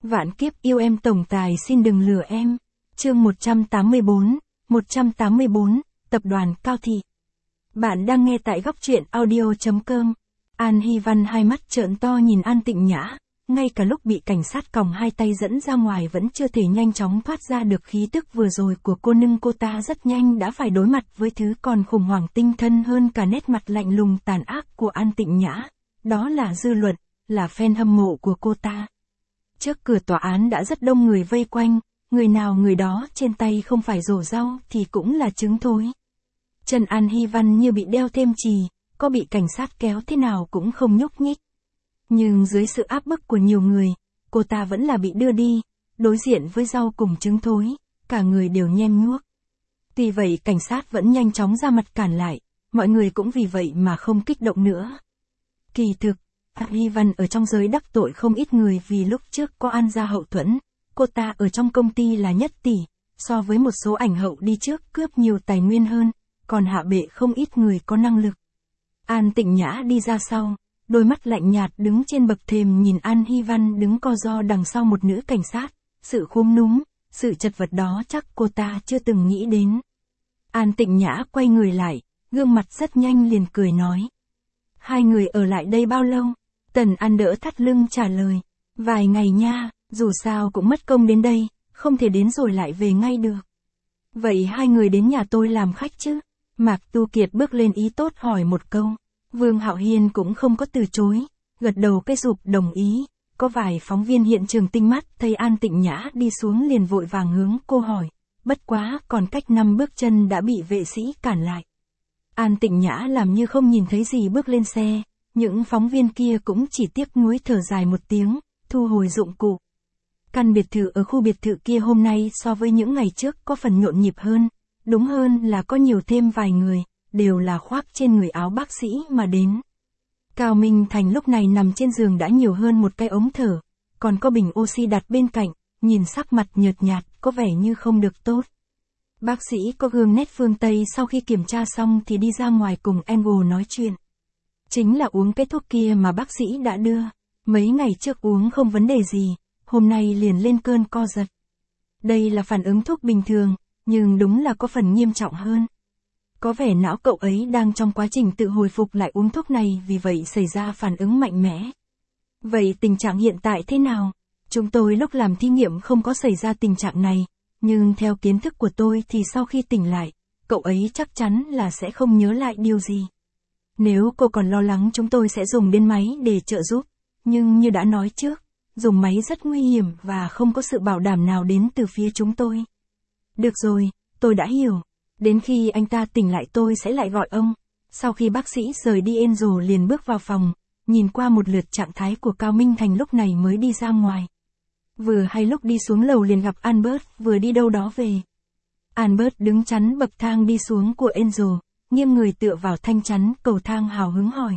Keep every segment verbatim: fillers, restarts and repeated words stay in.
Vạn kiếp yêu em tổng tài xin đừng lừa em. Chương một trăm tám mươi tư, một trăm tám mươi tư, Tập đoàn Cao Thị. Bạn đang nghe tại góc truyện audio chấm com. An Hy Văn hai mắt trợn to nhìn An Tịnh Nhã, ngay cả lúc bị cảnh sát còng hai tay dẫn ra ngoài vẫn chưa thể nhanh chóng thoát ra được khí tức vừa rồi của cô, nhưng cô ta rất nhanh đã phải đối mặt với thứ còn khủng hoảng tinh thần hơn cả nét mặt lạnh lùng tàn ác của An Tịnh Nhã. Đó là dư luận, là fan hâm mộ của cô ta. Trước cửa tòa án đã rất đông người vây quanh, người nào người đó trên tay không phải rổ rau thì cũng là trứng thối. Chân An Hy Văn như bị đeo thêm chì, có bị cảnh sát kéo thế nào cũng không nhúc nhích. Nhưng dưới sự áp bức của nhiều người, cô ta vẫn là bị đưa đi, đối diện với rau cùng trứng thối, cả người đều nhem nhuốc. Tuy vậy cảnh sát vẫn nhanh chóng ra mặt cản lại, mọi người cũng vì vậy mà không kích động nữa. Kỳ thực, An Hy Văn ở trong giới đắc tội không ít người vì lúc trước có An gia hậu thuẫn, cô ta ở trong công ty là nhất tỷ, so với một số ảnh hậu đi trước cướp nhiều tài nguyên hơn, còn hạ bệ không ít người có năng lực. An Tịnh Nhã đi ra sau, đôi mắt lạnh nhạt đứng trên bậc thềm nhìn An Hy Văn đứng co ro đằng sau một nữ cảnh sát, sự khúm núm, sự chật vật đó chắc cô ta chưa từng nghĩ đến. An Tịnh Nhã quay người lại, gương mặt rất nhanh liền cười nói. Hai người ở lại đây bao lâu? Tần An đỡ thắt lưng trả lời. Vài ngày nha, dù sao cũng mất công đến đây, không thể đến rồi lại về ngay được. Vậy hai người đến nhà tôi làm khách chứ? Mạc Tu Kiệt bước lên ý tốt hỏi một câu. Vương Hạo Hiên cũng không có từ chối, gật đầu cái rụp đồng ý. Có vài phóng viên hiện trường tinh mắt thấy An Tịnh Nhã đi xuống liền vội vàng hướng cô hỏi. Bất quá còn cách năm bước chân đã bị vệ sĩ cản lại. An Tịnh Nhã làm như không nhìn thấy gì bước lên xe, những phóng viên kia cũng chỉ tiếc nuối thở dài một tiếng, thu hồi dụng cụ. Căn biệt thự ở khu biệt thự kia hôm nay so với những ngày trước có phần nhộn nhịp hơn, đúng hơn là có nhiều thêm vài người, đều là khoác trên người áo bác sĩ mà đến. Cao Minh Thành lúc này nằm trên giường đã nhiều hơn một cái ống thở, còn có bình oxy đặt bên cạnh, nhìn sắc mặt nhợt nhạt, có vẻ như không được tốt. Bác sĩ có gương nét phương Tây sau khi kiểm tra xong thì đi ra ngoài cùng Angle nói chuyện. Chính là uống cái thuốc kia mà bác sĩ đã đưa. Mấy ngày trước uống không vấn đề gì, hôm nay liền lên cơn co giật. Đây là phản ứng thuốc bình thường, nhưng đúng là có phần nghiêm trọng hơn. Có vẻ não cậu ấy đang trong quá trình tự hồi phục lại uống thuốc này, vì vậy xảy ra phản ứng mạnh mẽ. Vậy tình trạng hiện tại thế nào? Chúng tôi lúc làm thí nghiệm không có xảy ra tình trạng này, nhưng theo kiến thức của tôi thì sau khi tỉnh lại, cậu ấy chắc chắn là sẽ không nhớ lại điều gì. Nếu cô còn lo lắng chúng tôi sẽ dùng đến máy để trợ giúp, nhưng như đã nói trước, dùng máy rất nguy hiểm và không có sự bảo đảm nào đến từ phía chúng tôi. Được rồi, tôi đã hiểu. Đến khi anh ta tỉnh lại tôi sẽ lại gọi ông. Sau khi bác sĩ rời đi Angel liền bước vào phòng, nhìn qua một lượt trạng thái của Cao Minh Thành lúc này mới đi ra ngoài. Vừa hay lúc đi xuống lầu liền gặp Albert vừa đi đâu đó về. Albert đứng chắn bậc thang đi xuống của Angel, nghiêng người tựa vào thanh chắn cầu thang hào hứng hỏi.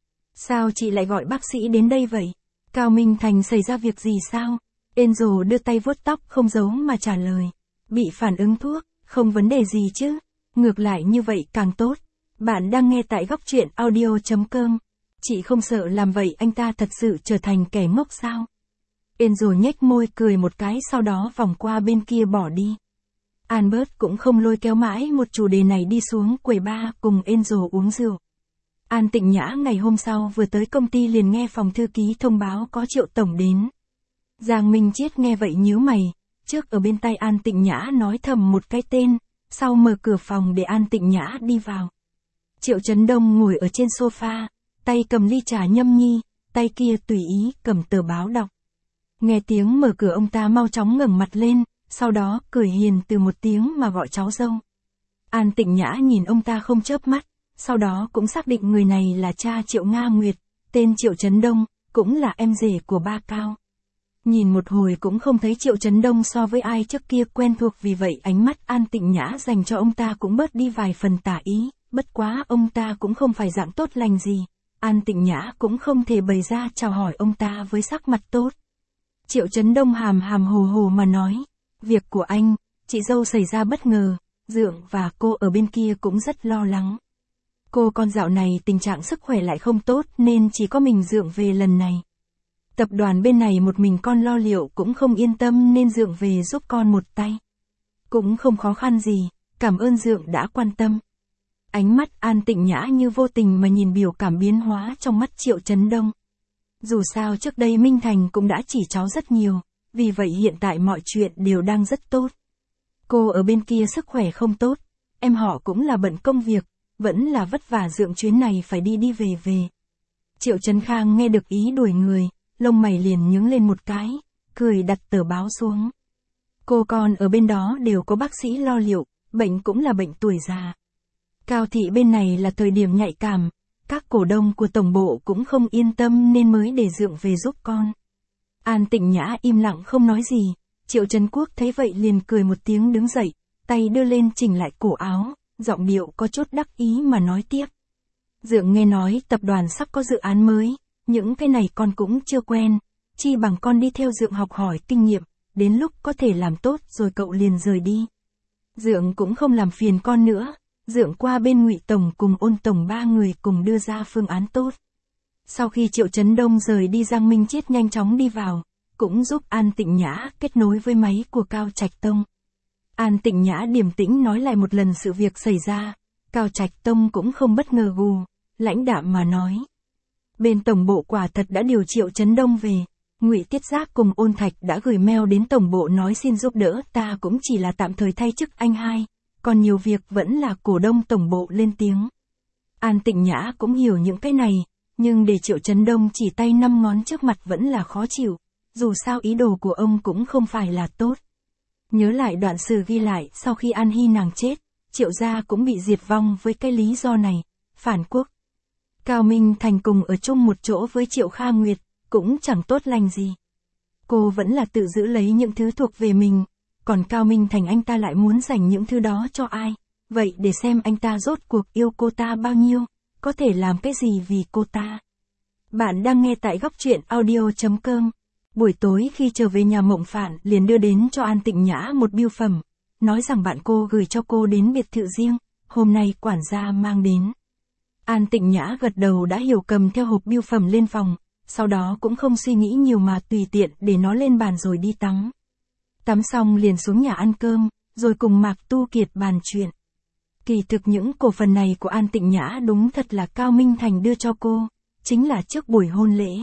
Sao chị lại gọi bác sĩ đến đây vậy? Cao Minh Thành xảy ra việc gì sao? Angel đưa tay vuốt tóc không giấu mà trả lời. Bị phản ứng thuốc, không vấn đề gì chứ. Ngược lại như vậy càng tốt. Bạn đang nghe tại góc truyện audio chấm com. Chị không sợ làm vậy anh ta thật sự trở thành kẻ ngốc sao? Angel nhếch môi cười một cái sau đó vòng qua bên kia bỏ đi. Albert cũng không lôi kéo mãi một chủ đề này đi xuống quầy bar cùng Angel uống rượu. An Tịnh Nhã ngày hôm sau vừa tới công ty liền nghe phòng thư ký thông báo có Triệu tổng đến. Giang Minh Chiết nghe vậy nhíu mày, trước ở bên tay An Tịnh Nhã nói thầm một cái tên, sau mở cửa phòng để An Tịnh Nhã đi vào. Triệu Chấn Đông ngồi ở trên sofa, tay cầm ly trà nhâm nhi, tay kia tùy ý cầm tờ báo đọc. Nghe tiếng mở cửa ông ta mau chóng ngẩng mặt lên, sau đó cười hiền từ một tiếng mà gọi cháu dâu. An Tịnh Nhã nhìn ông ta không chớp mắt, sau đó cũng xác định người này là cha Triệu Nga Nguyệt, tên Triệu Chấn Đông, cũng là em rể của ba Cao. Nhìn một hồi cũng không thấy Triệu Chấn Đông so với ai trước kia quen thuộc, vì vậy ánh mắt An Tịnh Nhã dành cho ông ta cũng bớt đi vài phần tả ý, bất quá ông ta cũng không phải dạng tốt lành gì. An Tịnh Nhã cũng không thể bày ra chào hỏi ông ta với sắc mặt tốt. Triệu Chấn Đông hàm hàm hồ hồ mà nói, việc của anh, chị dâu xảy ra bất ngờ, Dượng và cô ở bên kia cũng rất lo lắng. Cô con dạo này tình trạng sức khỏe lại không tốt nên chỉ có mình Dượng về lần này. Tập đoàn bên này một mình con lo liệu cũng không yên tâm nên Dượng về giúp con một tay. Cũng không khó khăn gì, cảm ơn Dượng đã quan tâm. Ánh mắt An Tịnh Nhã như vô tình mà nhìn biểu cảm biến hóa trong mắt Triệu Chấn Đông. Dù sao trước đây Minh Thành cũng đã chỉ cháu rất nhiều, vì vậy hiện tại mọi chuyện đều đang rất tốt. Cô ở bên kia sức khỏe không tốt, em họ cũng là bận công việc, vẫn là vất vả Dượng chuyến này phải đi đi về về. Triệu Trấn Khang nghe được ý đuổi người, lông mày liền nhướng lên một cái, cười đặt tờ báo xuống. Cô con ở bên đó đều có bác sĩ lo liệu, bệnh cũng là bệnh tuổi già. Cao thị bên này là thời điểm nhạy cảm, các cổ đông của tổng bộ cũng không yên tâm nên mới để Dượng về giúp con. An Tịnh Nhã im lặng không nói gì, Triệu Trấn Quốc thấy vậy liền cười một tiếng đứng dậy, tay đưa lên chỉnh lại cổ áo, giọng điệu có chút đắc ý mà nói tiếp. Dượng nghe nói tập đoàn sắp có dự án mới, những cái này con cũng chưa quen, chi bằng con đi theo Dượng học hỏi kinh nghiệm, đến lúc có thể làm tốt rồi cậu liền rời đi. Dượng cũng không làm phiền con nữa, Dượng qua bên Ngụy Tổng cùng Ôn Tổng ba người cùng đưa ra phương án tốt. Sau khi Triệu Chấn Đông rời đi Giang Minh Chiết nhanh chóng đi vào, cũng giúp An Tịnh Nhã kết nối với máy của Cao Trạch Tông. An Tịnh Nhã điềm tĩnh nói lại một lần sự việc xảy ra, Cao Trạch Tông cũng không bất ngờ gù, lãnh đạm mà nói. Bên tổng bộ quả thật đã điều Triệu Chấn Đông về, Ngụy Tiết Giác cùng Ôn Thạch đã gửi mail đến tổng bộ nói xin giúp đỡ, ta cũng chỉ là tạm thời thay chức anh hai, còn nhiều việc vẫn là cổ đông tổng bộ lên tiếng. An Tịnh Nhã cũng hiểu những cái này, nhưng để Triệu Chấn Đông chỉ tay năm ngón trước mặt vẫn là khó chịu, dù sao ý đồ của ông cũng không phải là tốt. Nhớ lại đoạn sử ghi lại sau khi An Hy nàng chết, Triệu gia cũng bị diệt vong với cái lý do này, phản quốc. Cao Minh Thành cùng ở chung một chỗ với Triệu Kha Nguyệt, cũng chẳng tốt lành gì. Cô vẫn là tự giữ lấy những thứ thuộc về mình, còn Cao Minh Thành anh ta lại muốn dành những thứ đó cho ai, vậy để xem anh ta rốt cuộc yêu cô ta bao nhiêu, có thể làm cái gì vì cô ta. Bạn đang nghe tại góc truyện audio chấm com. Buổi tối khi trở về nhà Mộng Phạn liền đưa đến cho An Tịnh Nhã một bưu phẩm, nói rằng bạn cô gửi cho cô đến biệt thự riêng, hôm nay quản gia mang đến. An Tịnh Nhã gật đầu đã hiểu, cầm theo hộp bưu phẩm lên phòng, sau đó cũng không suy nghĩ nhiều mà tùy tiện để nó lên bàn rồi đi tắm. Tắm xong liền xuống nhà ăn cơm, rồi cùng Mạc Tu Kiệt bàn chuyện. Kỳ thực những cổ phần này của An Tịnh Nhã đúng thật là Cao Minh Thành đưa cho cô, chính là trước buổi hôn lễ.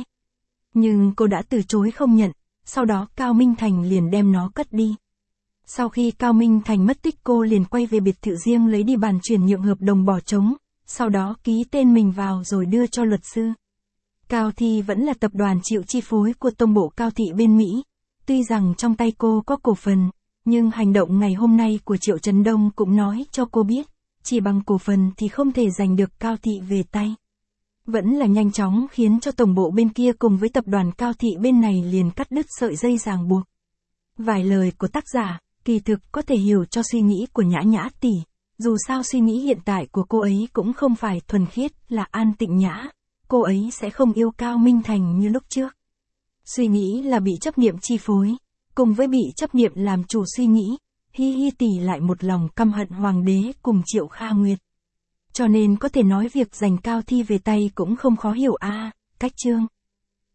Nhưng cô đã từ chối không nhận, sau đó Cao Minh Thành liền đem nó cất đi. Sau khi Cao Minh Thành mất tích cô liền quay về biệt thự riêng lấy đi bàn chuyển nhượng hợp đồng bỏ trống, sau đó ký tên mình vào rồi đưa cho luật sư. Cao Thị vẫn là tập đoàn chịu chi phối của tổng bộ Cao Thị bên Mỹ. Tuy rằng trong tay cô có cổ phần, nhưng hành động ngày hôm nay của Triệu Trấn Đông cũng nói cho cô biết, chỉ bằng cổ phần thì không thể giành được Cao Thị về tay. Vẫn là nhanh chóng khiến cho tổng bộ bên kia cùng với tập đoàn Cao Thị bên này liền cắt đứt sợi dây ràng buộc. Vài lời của tác giả, kỳ thực có thể hiểu cho suy nghĩ của Nhã Nhã tỷ, dù sao suy nghĩ hiện tại của cô ấy cũng không phải thuần khiết là An Tịnh Nhã, cô ấy sẽ không yêu Cao Minh Thành như lúc trước. Suy nghĩ là bị chấp niệm chi phối, cùng với bị chấp niệm làm chủ suy nghĩ, Hi Hi tỷ lại một lòng căm hận hoàng đế cùng Triệu Kha Nguyệt. Cho nên có thể nói việc giành Cao Thi về tay cũng không khó hiểu a, cách chương.